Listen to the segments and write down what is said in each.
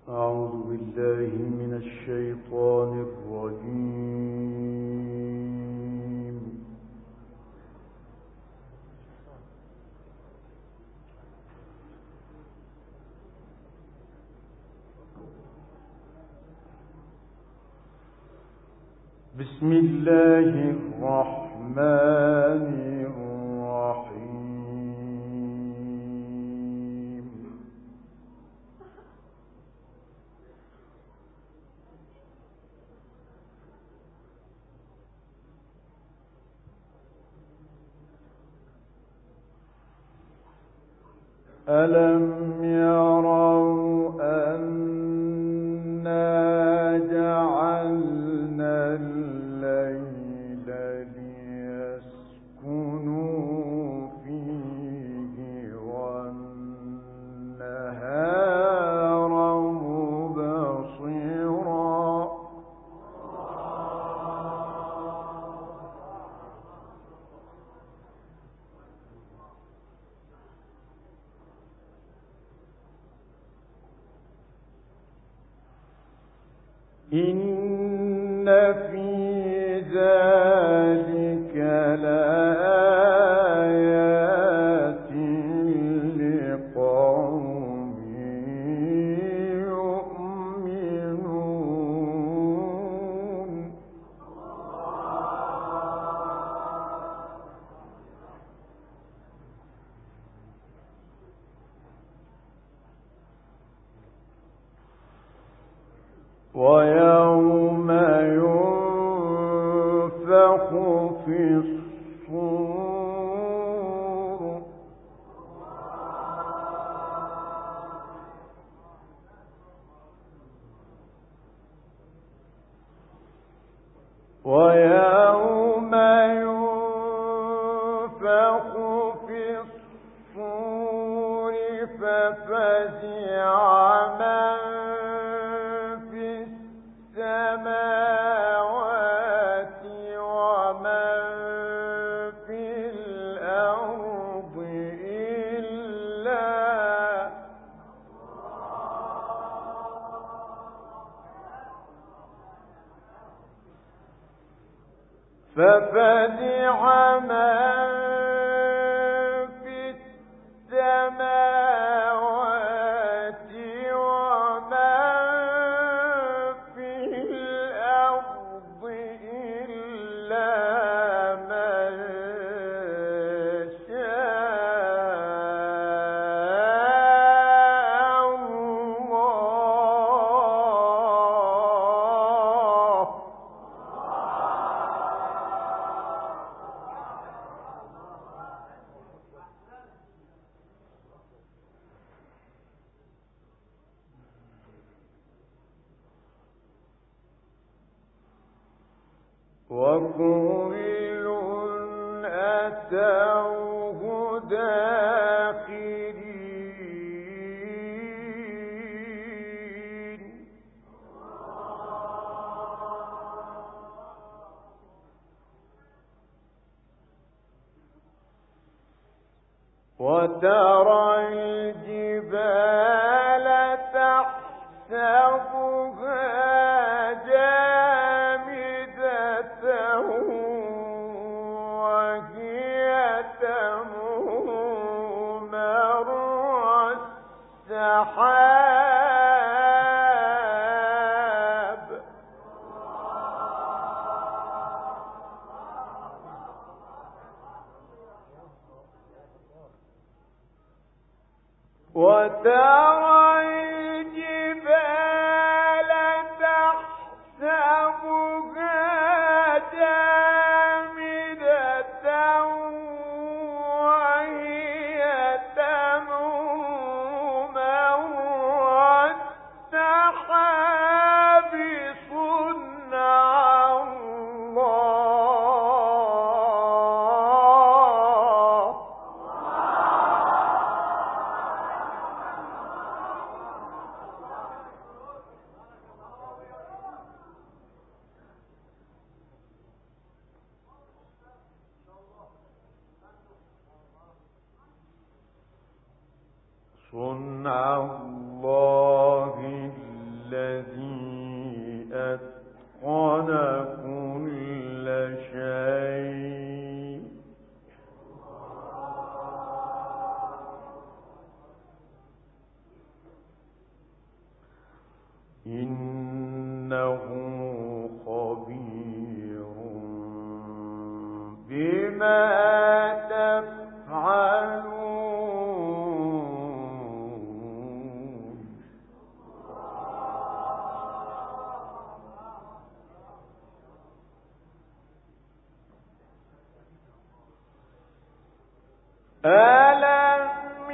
أعوذ بالله من الشيطان الرجيم. بسم الله الرحمن الرحيم. ألم يروا أنا جعلنا الليل ليسكنوا فيه والنهار مبصرا إن في ذلك لآيات لقوم يؤمنون. ويوم ينفخ في الصور ويوم ينفخ في الصور ففزع من في السماوات ومن في الأرض ففزع من في السماوات ومن في الأرض إلا من شاء الله. وكل أتوه داخرين. وترى الجبال تحسبها جامدة وهي تمر مر السحاب. وترى الجبال تحسبها جامدة وهي تمر مر السحاب صنع الله. صنع الله إنه خبير بما تفعلون. ألم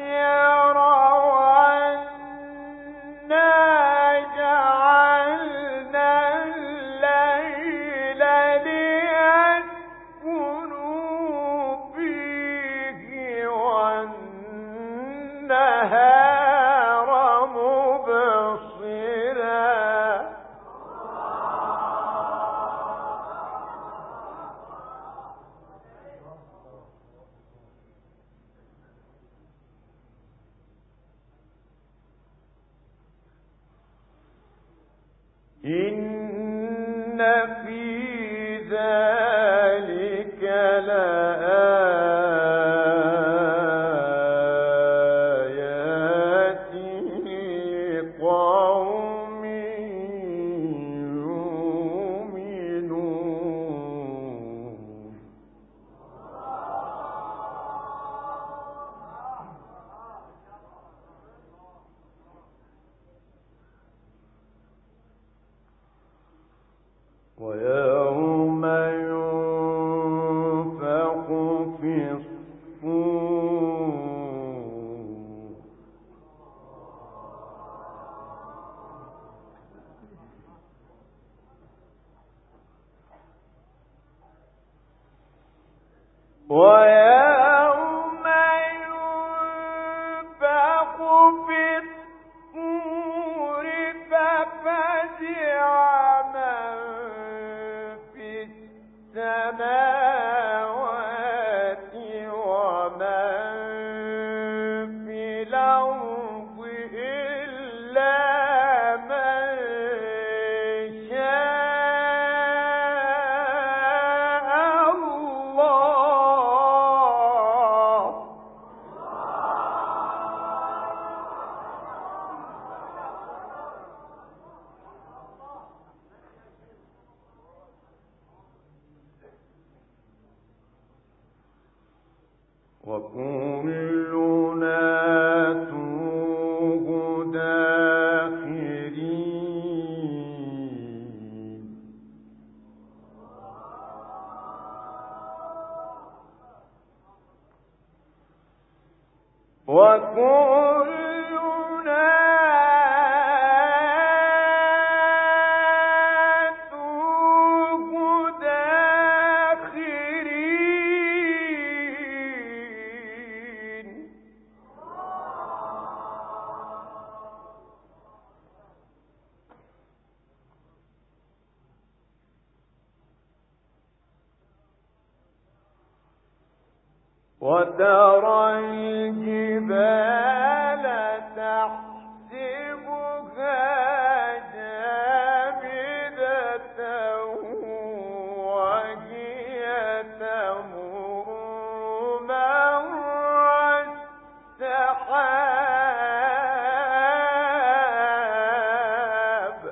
يروا أنا جعلنا الليل ليسكنوا فيه والنهار مبصرا. إن في ذلك لآيات لقوم يؤمنون. ويوم ينفخ في الصور ويوم ينفخ في الصور ففزع من في السماوات ومن في الأرض إلا من شاء الله. وكلنا توه داخرين. وكلنا توه داخرين. وترى الجبال تحسبها جامدة وهي تمر مر السحاب.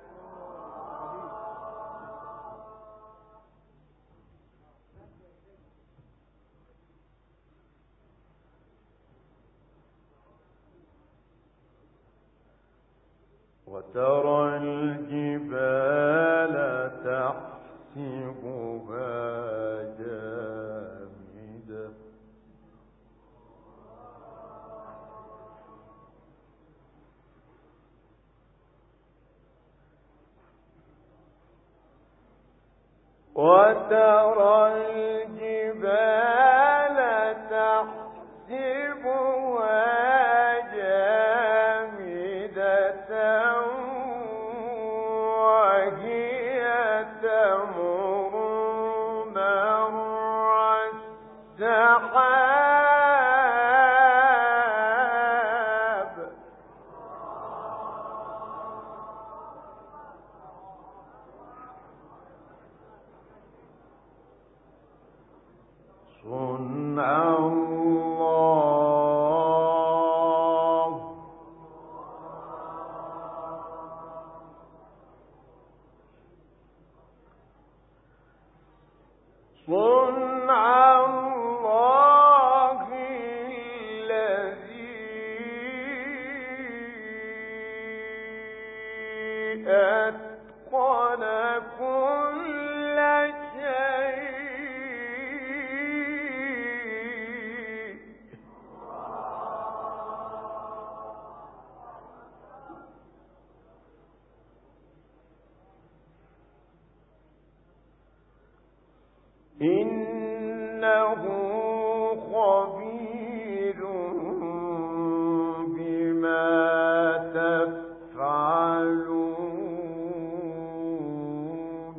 وترى الجبال تحسبها جامدة وترى الجبال تحسبها جامدة وهي تمر مر السحاب. صنع الله أتقن كل شيء. إنه خبير بما تفعلون.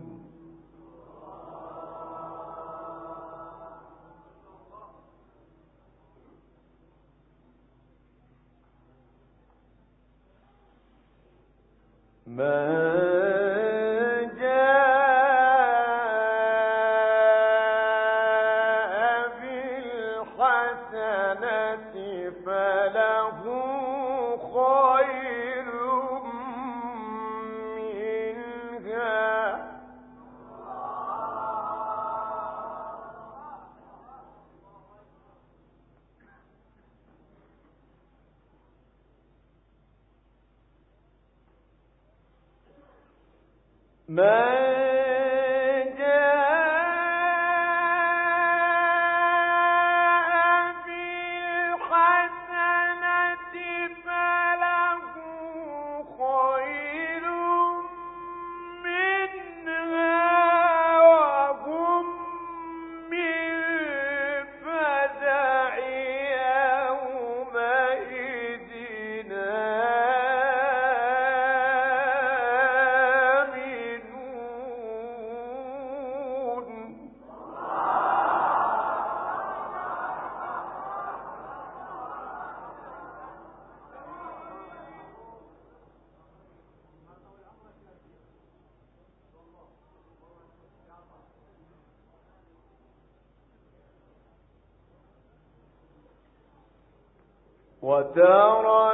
وترى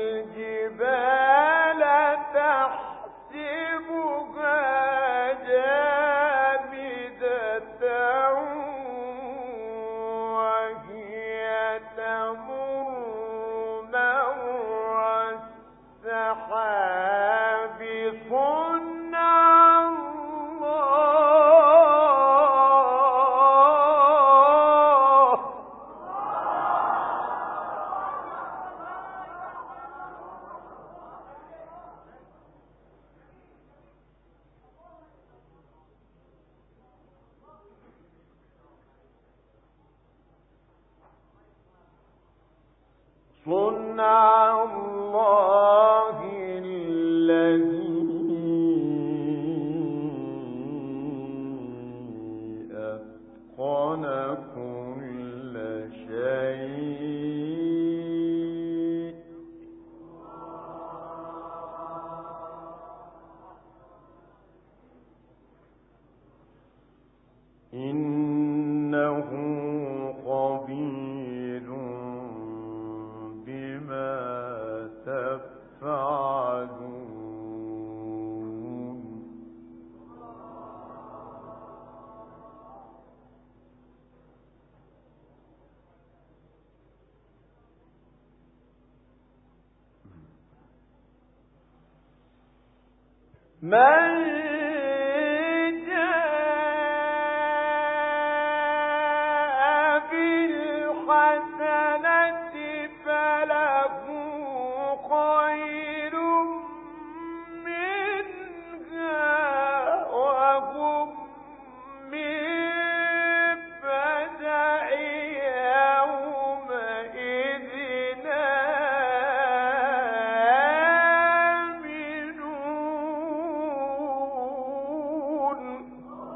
الجبال تحسبها جامدة وهي تمر مر السحاب صنع الله. صنع الله الذي أتقن كل شيء. إنه خبير بما تفعلون. من جاء بالحسنة فله خير منها وهم من فزع يومئذ آمنون.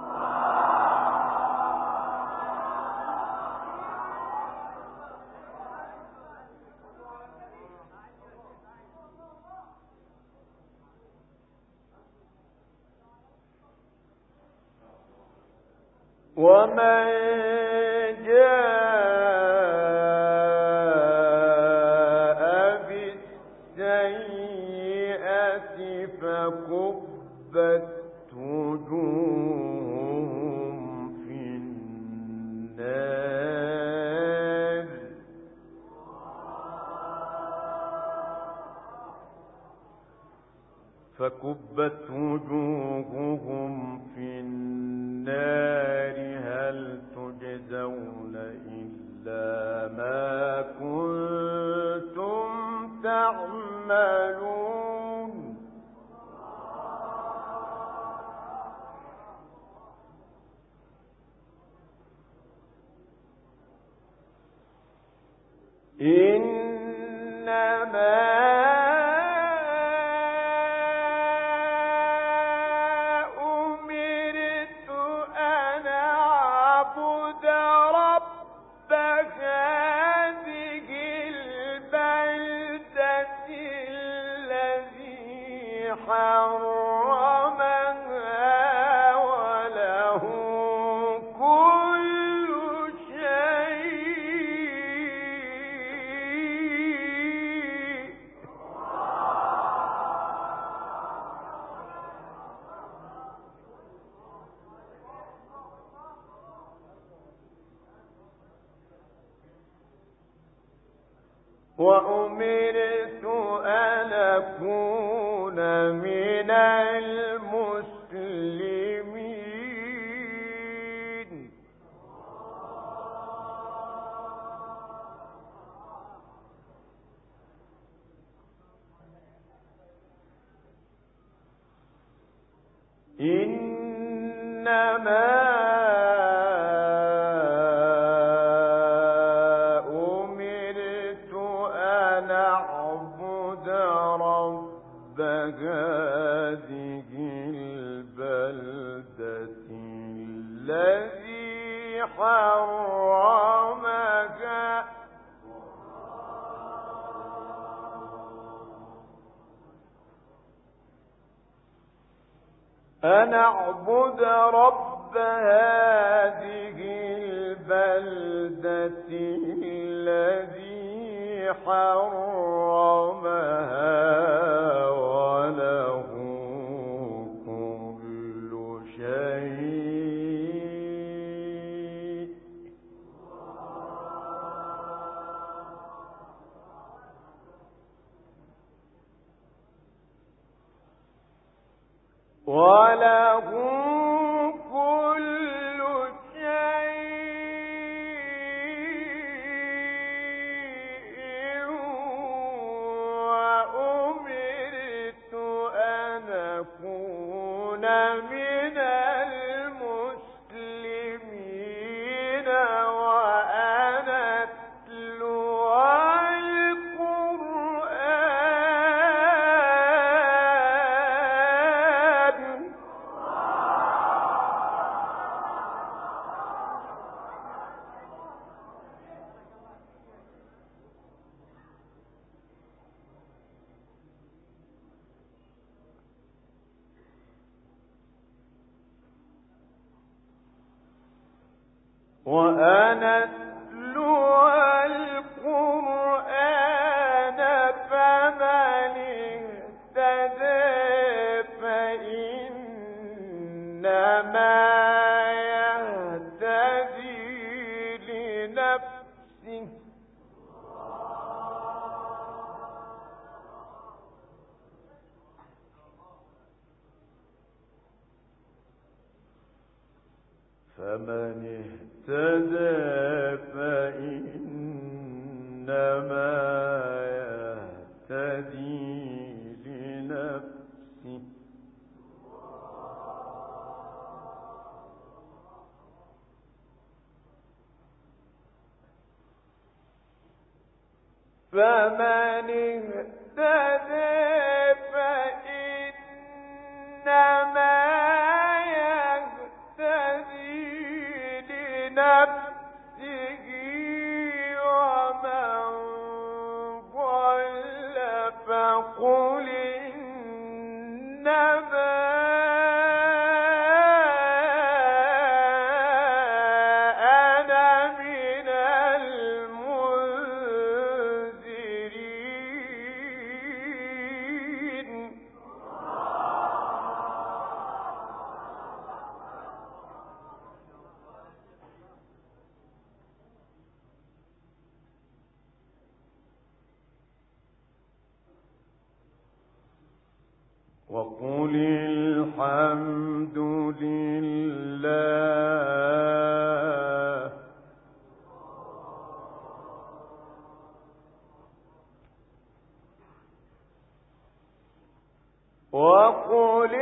ومن جاء بالسيئة فكبت وجوههم في النار فكبت وجوههم في النار هل تجزون إلا ما كنتم تعملون إنما حرمها وله كل شيء وأمرت أن أكون من المسلمين إنما هذه البلدة الذي حرمها أن أعبد رب هذه البلدة الذي حرمها وله كل شيء وأمرت أن أكون من المسلمين وأن أتلو القرآن فمن اهتدى فإنما يهتدي لنفسه فمن اهتدى فإنما يهتدي لنفسه فمن اهتدى فإنما نفسه ومن ضل فقل إنما أنا من المنذرين وقل الحمد لله وقل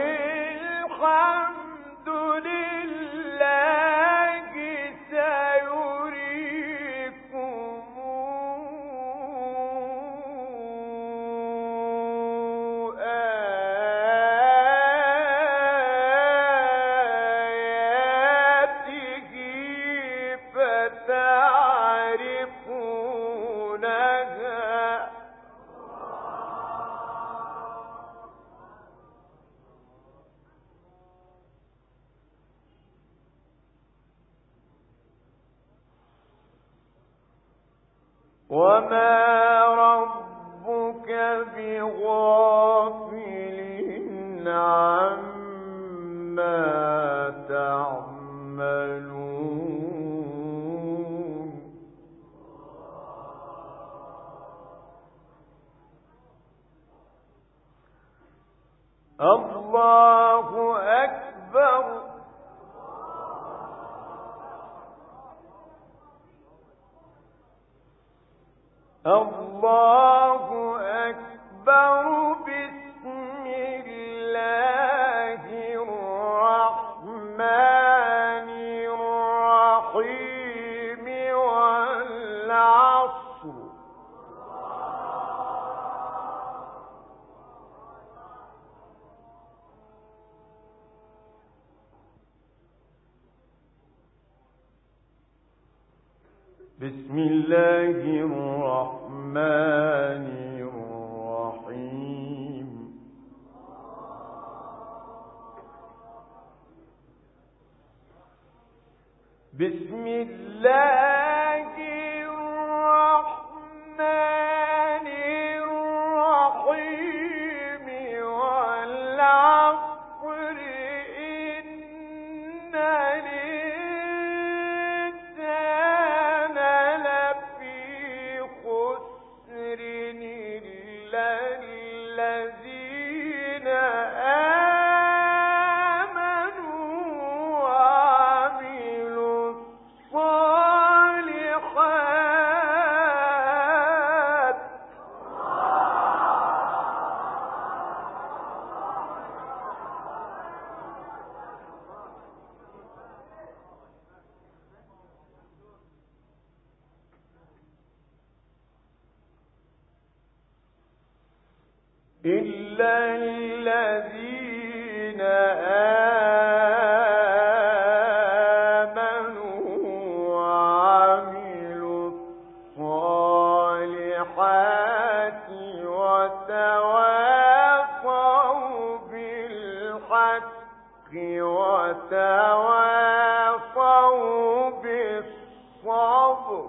الحمد لله سيريكم آياته فتعرفونها وما ربك بغافل عما تعملون الله أكبر الله أكبر بسم الله الرحمن الرحيم والعصر بسم الله الرحمن الرحيم بسم الله الرحمن الرحيم والعصر إن الإنسان لفي خسر إلا الذين آمنوا وعملوا الصالحات إلا الذين آمنوا وعملوا الصالحات وتواصوا بالحق وتواصوا بالصبر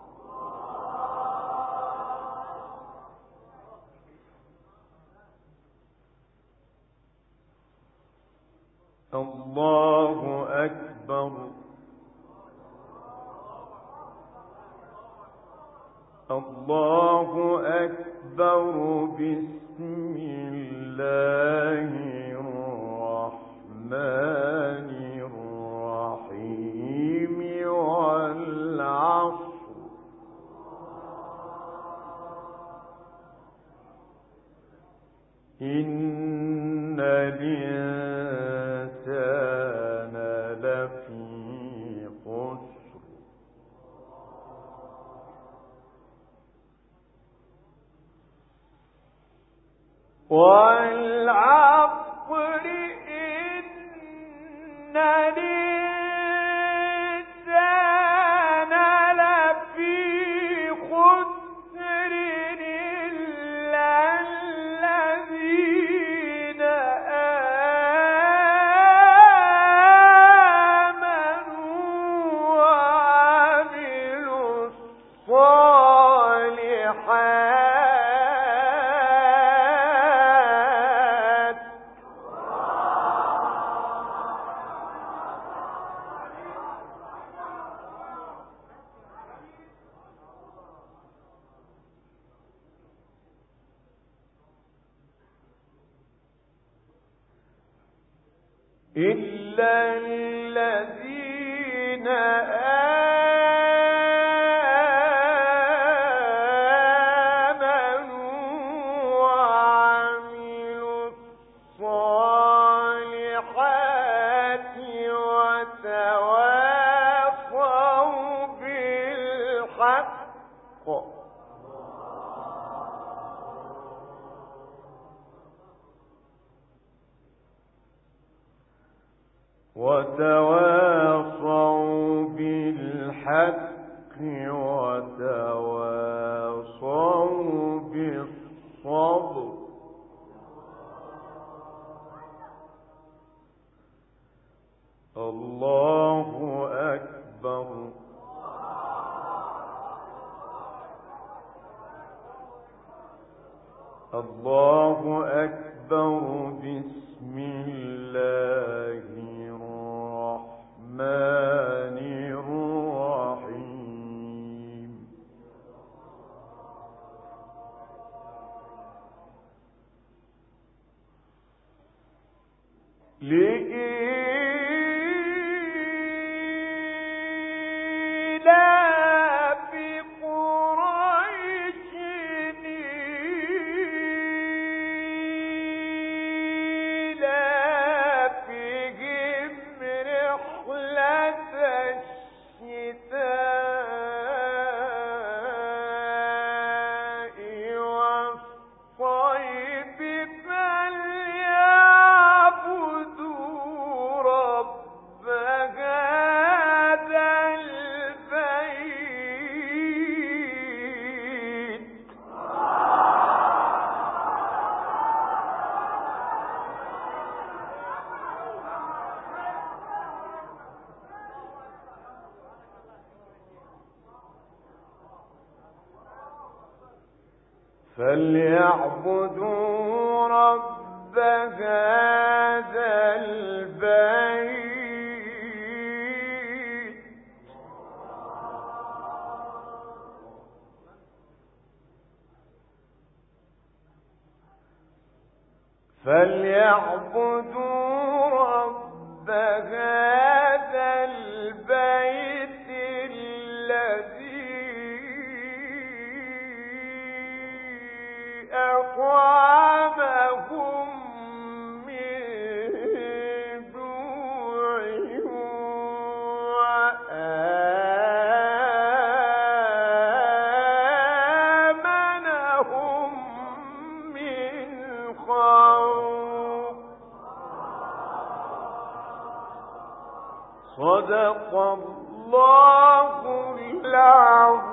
الله أكبر الله أكبر بسم الله الرحمن الرحيم والعصر إن الإنسان لفي خسر والعصر إن الإنسان لفي خسر إلا الذين آمنوا وعملوا الصالحات إلا الذين آمنوا وعملوا الصالحات وتواصوا بالحق وتواصوا بالصبر. الله أكبر. الله أكبر. بسم الله الرحمن الرحيم. لإيلاف قريش إيلافهم رحلة الشتاء والصيف فليعبدوا رب هذا البيت. فليعبدوا رب هذا البيت. فليعبدوا رب هذا البيت الذي أطعمهم من جوع وآمنهم من خوف. صدق الله العظيم.